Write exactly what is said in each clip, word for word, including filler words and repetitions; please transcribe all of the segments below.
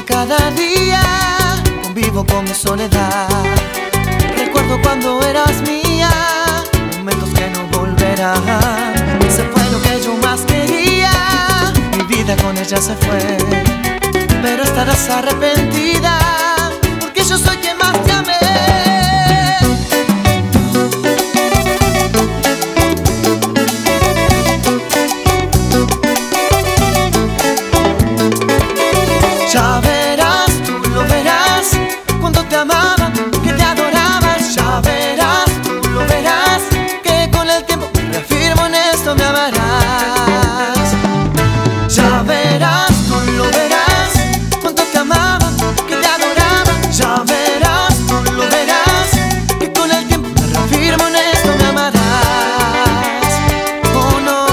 Cada día convivo con mi soledad. Recuerdo cuando eras mía, momentos que no volverán. Se fue lo que yo más quería, mi vida con ella se fue. Pero estarás arrepentida, porque yo soy quien más te amé. Ya verás, tú lo verás, cuando te amaba, que te adoraba. Ya verás, tú lo verás, que con el tiempo me reafirmo en esto, me amarás. Ya verás, tú lo verás, cuando te amaba, que te adoraba. Ya verás, tú lo verás, que con el tiempo me reafirmo en esto, me amarás. Oh no.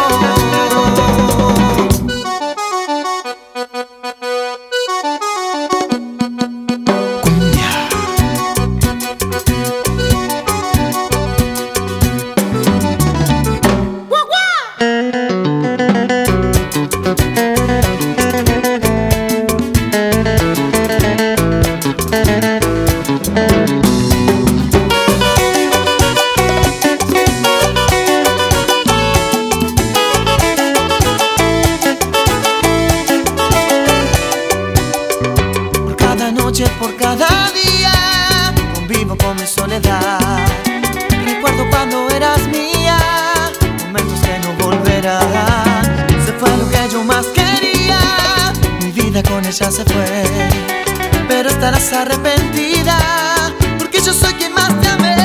Por cada día convivo con mi soledad. Recuerdo cuando eras mía, momentos que no volverán. Se fue lo que yo más quería, mi vida con ella se fue. Pero estarás arrepentida, porque yo soy quien más te amé.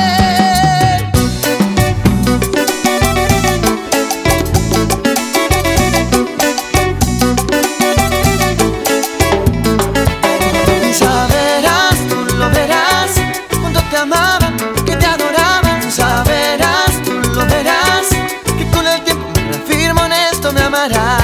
Que te adoraba, ya verás, tú lo verás, que con el tiempo me reafirmo en esto, me amarás.